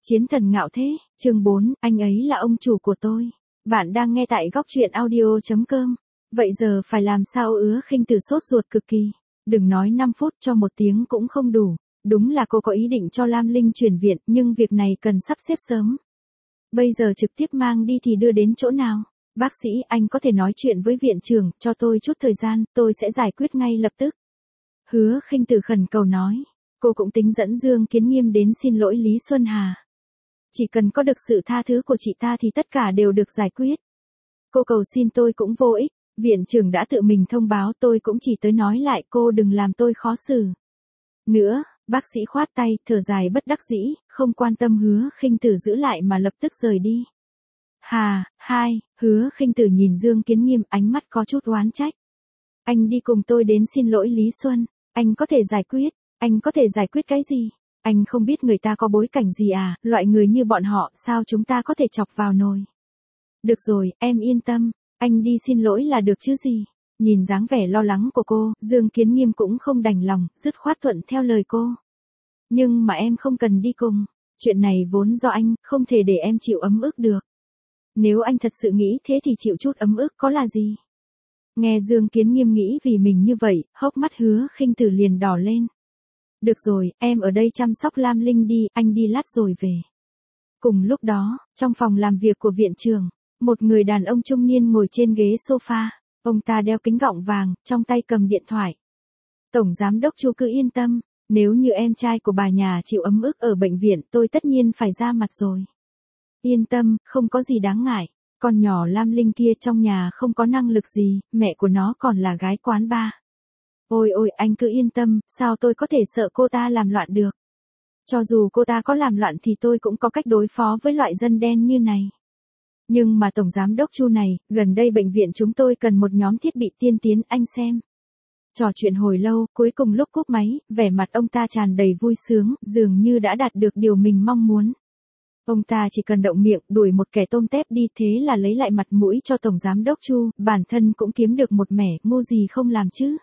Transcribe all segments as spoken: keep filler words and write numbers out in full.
Chiến thần ngạo thế, chương bốn, anh ấy là ông chủ của tôi. Bạn đang nghe tại góc truyện audio chấm com. Vậy giờ phải làm sao ứa khinh tử sốt ruột cực kỳ. Đừng nói năm phút cho một tiếng cũng không đủ. Đúng là cô có ý định cho Lam Linh chuyển viện nhưng việc này cần sắp xếp sớm. Bây giờ trực tiếp mang đi thì đưa đến chỗ nào? Bác sĩ, anh có thể nói chuyện với viện trưởng, cho tôi chút thời gian, tôi sẽ giải quyết ngay lập tức. Hứa khinh tử khẩn cầu nói. Cô cũng tính dẫn Dương Kiến Nghiêm đến xin lỗi Lý Xuân Hà. Chỉ cần có được sự tha thứ của chị ta thì tất cả đều được giải quyết. Cô cầu xin tôi cũng vô ích, viện trưởng đã tự mình thông báo, tôi cũng chỉ tới nói lại, cô đừng làm tôi khó xử. Nữa, bác sĩ khoát tay, thở dài bất đắc dĩ, không quan tâm Hứa khinh tử giữ lại mà lập tức rời đi. Hà, hai, Hứa khinh tử nhìn Dương Kiến Nghiêm, ánh mắt có chút oán trách. Anh đi cùng tôi đến xin lỗi Lý Xuân, anh có thể giải quyết, anh có thể giải quyết cái gì? Anh không biết người ta có bối cảnh gì à, loại người như bọn họ, sao chúng ta có thể chọc vào nồi. Được rồi, em yên tâm, anh đi xin lỗi là được chứ gì. Nhìn dáng vẻ lo lắng của cô, Dương Kiến Nghiêm cũng không đành lòng, dứt khoát thuận theo lời cô. Nhưng mà em không cần đi cùng, chuyện này vốn do anh, không thể để em chịu ấm ức được. Nếu anh thật sự nghĩ thế thì chịu chút ấm ức có là gì. Nghe Dương Kiến Nghiêm nghĩ vì mình như vậy, hốc mắt Hứa khinh tử liền đỏ lên. Được rồi, em ở đây chăm sóc Lam Linh đi, anh đi lát rồi về. Cùng lúc đó, trong phòng làm việc của viện trưởng, một người đàn ông trung niên ngồi trên ghế sofa, ông ta đeo kính gọng vàng, trong tay cầm điện thoại. Tổng giám đốc Chu cứ yên tâm, nếu như em trai của bà nhà chịu ấm ức ở bệnh viện, tôi tất nhiên phải ra mặt rồi. Yên tâm, không có gì đáng ngại, con nhỏ Lam Linh kia trong nhà không có năng lực gì, mẹ của nó còn là gái quán bar. Ôi ôi, anh cứ yên tâm, sao tôi có thể sợ cô ta làm loạn được. Cho dù cô ta có làm loạn thì tôi cũng có cách đối phó với loại dân đen như này. Nhưng mà Tổng Giám đốc Chu này, gần đây bệnh viện chúng tôi cần một nhóm thiết bị tiên tiến, anh xem. Trò chuyện hồi lâu, cuối cùng lúc cúp máy, vẻ mặt ông ta tràn đầy vui sướng, dường như đã đạt được điều mình mong muốn. Ông ta chỉ cần động miệng, đuổi một kẻ tôm tép đi, thế là lấy lại mặt mũi cho Tổng Giám đốc Chu, bản thân cũng kiếm được một mẻ, ngu gì không làm chứ.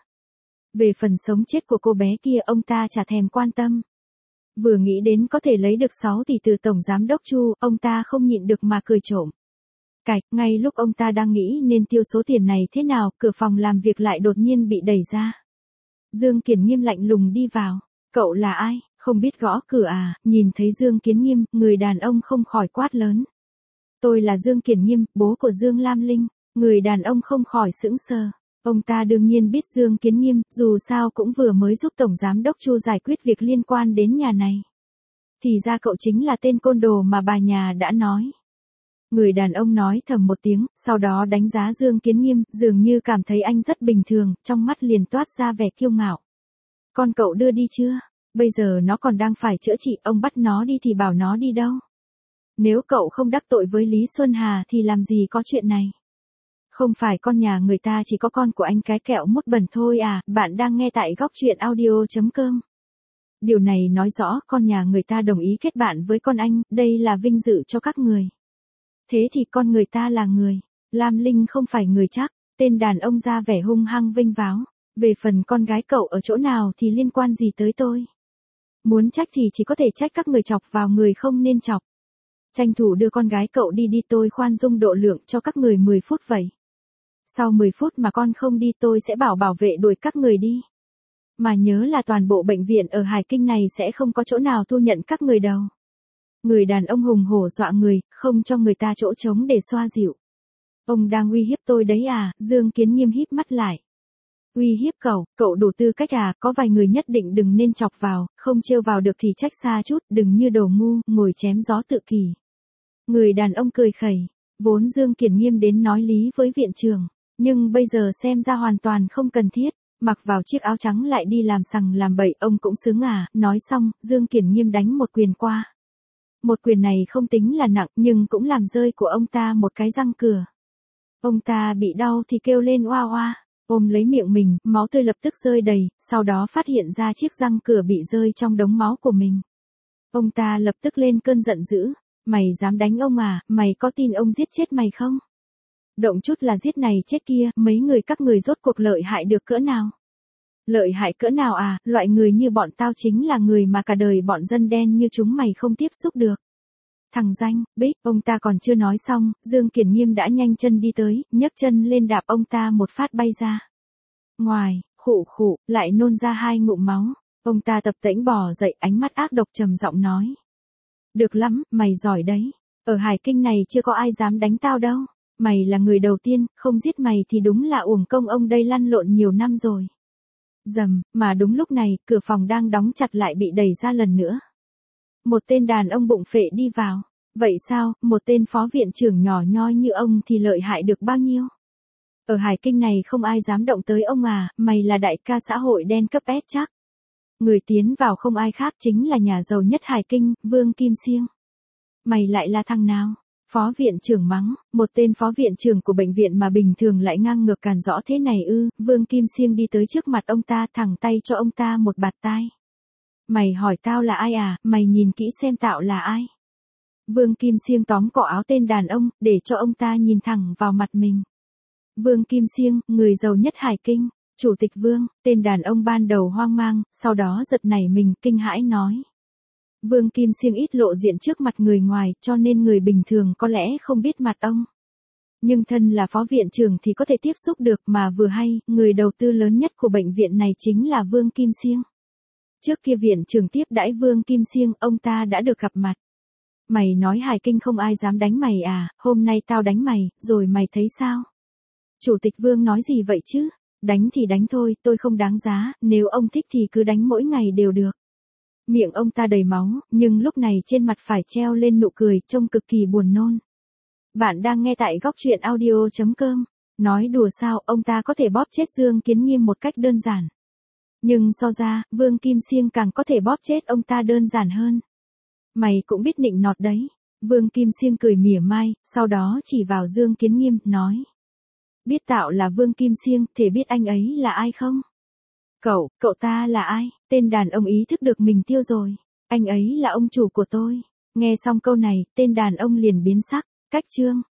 Về phần sống chết của cô bé kia ông ta chả thèm quan tâm. Vừa nghĩ đến có thể lấy được sáu tỷ từ Tổng Giám đốc Chu, ông ta không nhịn được mà cười trộm. Cạch, ngay lúc ông ta đang nghĩ nên tiêu số tiền này thế nào, cửa phòng làm việc lại đột nhiên bị đẩy ra. Dương Kiến Nghiêm lạnh lùng đi vào. Cậu là ai, không biết gõ cửa à? Nhìn thấy Dương Kiến Nghiêm, người đàn ông không khỏi quát lớn. Tôi là Dương Kiến Nghiêm, bố của Dương Lam Linh. Người đàn ông không khỏi sững sờ. Ông ta đương nhiên biết Dương Kiến Nghiêm, dù sao cũng vừa mới giúp Tổng Giám đốc Chu giải quyết việc liên quan đến nhà này. Thì ra cậu chính là tên côn đồ mà bà nhà đã nói. Người đàn ông nói thầm một tiếng, sau đó đánh giá Dương Kiến Nghiêm, dường như cảm thấy anh rất bình thường, trong mắt liền toát ra vẻ kiêu ngạo. Con cậu đưa đi chưa? Bây giờ nó còn đang phải chữa trị, ông bắt nó đi thì bảo nó đi đâu? Nếu cậu không đắc tội với Lý Xuân Hà thì làm gì có chuyện này? Không phải con nhà người ta chỉ có con của anh cái kẹo mút bẩn thôi à, bạn đang nghe tại góc truyện audio chấm com. Điều này nói rõ con nhà người ta đồng ý kết bạn với con anh, đây là vinh dự cho các người. Thế thì con người ta là người, Lam Linh không phải người chắc, tên đàn ông ra vẻ hung hăng vênh váo. Về phần con gái cậu ở chỗ nào thì liên quan gì tới tôi? Muốn trách thì chỉ có thể trách các người chọc vào người không nên chọc. Tranh thủ đưa con gái cậu đi đi, tôi khoan dung độ lượng cho các người mười phút vậy. Sau mười phút mà con không đi tôi sẽ bảo bảo vệ đuổi các người đi. Mà nhớ là toàn bộ bệnh viện ở Hải Kinh này sẽ không có chỗ nào thu nhận các người đâu. Người đàn ông hùng hổ dọa người, không cho người ta chỗ trống để xoa dịu. Ông đang uy hiếp tôi đấy à? Dương Kiến Nghiêm híp mắt lại. Uy hiếp cậu, cậu đủ tư cách à? Có vài người nhất định đừng nên chọc vào, không trêu vào được thì trách xa chút, đừng như đồ ngu, ngồi chém gió tự kỷ. Người đàn ông cười khẩy. Vốn Dương Kiến Nghiêm đến nói lý với viện trưởng, nhưng bây giờ xem ra hoàn toàn không cần thiết, mặc vào chiếc áo trắng lại đi làm sằng làm bậy, ông cũng xứng à? Nói xong, Dương Kiến Nghiêm đánh một quyền qua. Một quyền này không tính là nặng, nhưng cũng làm rơi của ông ta một cái răng cửa. Ông ta bị đau thì kêu lên oa oa, ôm lấy miệng mình, máu tươi lập tức rơi đầy, sau đó phát hiện ra chiếc răng cửa bị rơi trong đống máu của mình. Ông ta lập tức lên cơn giận dữ. Mày dám đánh ông à, mày có tin ông giết chết mày không? Động chút là giết này chết kia, mấy người các người rốt cuộc lợi hại được cỡ nào? Lợi hại cỡ nào à, loại người như bọn tao chính là người mà cả đời bọn dân đen như chúng mày không tiếp xúc được. Thằng danh, Bích, ông ta còn chưa nói xong, Dương Kiển Nghiêm đã nhanh chân đi tới, nhấc chân lên đạp ông ta một phát bay ra. Ngoài, khụ khụ, lại nôn ra hai ngụm máu. Ông ta tập tễnh bò dậy, ánh mắt ác độc trầm giọng nói. Được lắm, mày giỏi đấy. Ở Hải Kinh này chưa có ai dám đánh tao đâu. Mày là người đầu tiên, không giết mày thì đúng là uổng công ông đây lăn lộn nhiều năm rồi. Dầm, mà đúng lúc này, cửa phòng đang đóng chặt lại bị đẩy ra lần nữa. Một tên đàn ông bụng phệ đi vào. Vậy sao, một tên phó viện trưởng nhỏ nhoi như ông thì lợi hại được bao nhiêu? Ở Hải Kinh này không ai dám động tới ông à, mày là đại ca xã hội đen cấp S chắc. Người tiến vào không ai khác chính là nhà giàu nhất Hải Kinh, Vương Kim Siêng. Mày lại là thằng nào? Phó viện trưởng mắng, một tên phó viện trưởng của bệnh viện mà bình thường lại ngang ngược càn rõ thế này ư? Vương Kim Siêng đi tới trước mặt ông ta, thẳng tay cho ông ta một bạt tai. Mày hỏi tao là ai à, mày nhìn kỹ xem tao là ai. Vương Kim Siêng tóm cổ áo tên đàn ông, để cho ông ta nhìn thẳng vào mặt mình. Vương Kim Siêng, người giàu nhất Hải Kinh. Chủ tịch Vương, tên đàn ông ban đầu hoang mang, sau đó giật nảy mình, kinh hãi nói. Vương Kim Siêng ít lộ diện trước mặt người ngoài, cho nên người bình thường có lẽ không biết mặt ông. Nhưng thân là phó viện trưởng thì có thể tiếp xúc được, mà vừa hay, người đầu tư lớn nhất của bệnh viện này chính là Vương Kim Siêng. Trước kia viện trưởng tiếp đãi Vương Kim Siêng, ông ta đã được gặp mặt. Mày nói Hải Kinh không ai dám đánh mày à, hôm nay tao đánh mày, rồi mày thấy sao? Chủ tịch Vương nói gì vậy chứ? Đánh thì đánh thôi, tôi không đáng giá, nếu ông thích thì cứ đánh mỗi ngày đều được. Miệng ông ta đầy máu, nhưng lúc này trên mặt phải treo lên nụ cười, trông cực kỳ buồn nôn. Bạn đang nghe tại góc truyện audio chấm com. Nói đùa sao, ông ta có thể bóp chết Dương Kiến Nghiêm một cách đơn giản. Nhưng so ra, Vương Kim Siêng càng có thể bóp chết ông ta đơn giản hơn. Mày cũng biết nịnh nọt đấy. Vương Kim Siêng cười mỉa mai, sau đó chỉ vào Dương Kiến Nghiêm, nói. Biết tạo là Vương Kim Siêng, thể biết anh ấy là ai không? Cậu, cậu ta là ai? Tên đàn ông ý thức được mình tiêu rồi. Anh ấy là ông chủ của tôi. Nghe xong câu này, tên đàn ông liền biến sắc. Cách chương.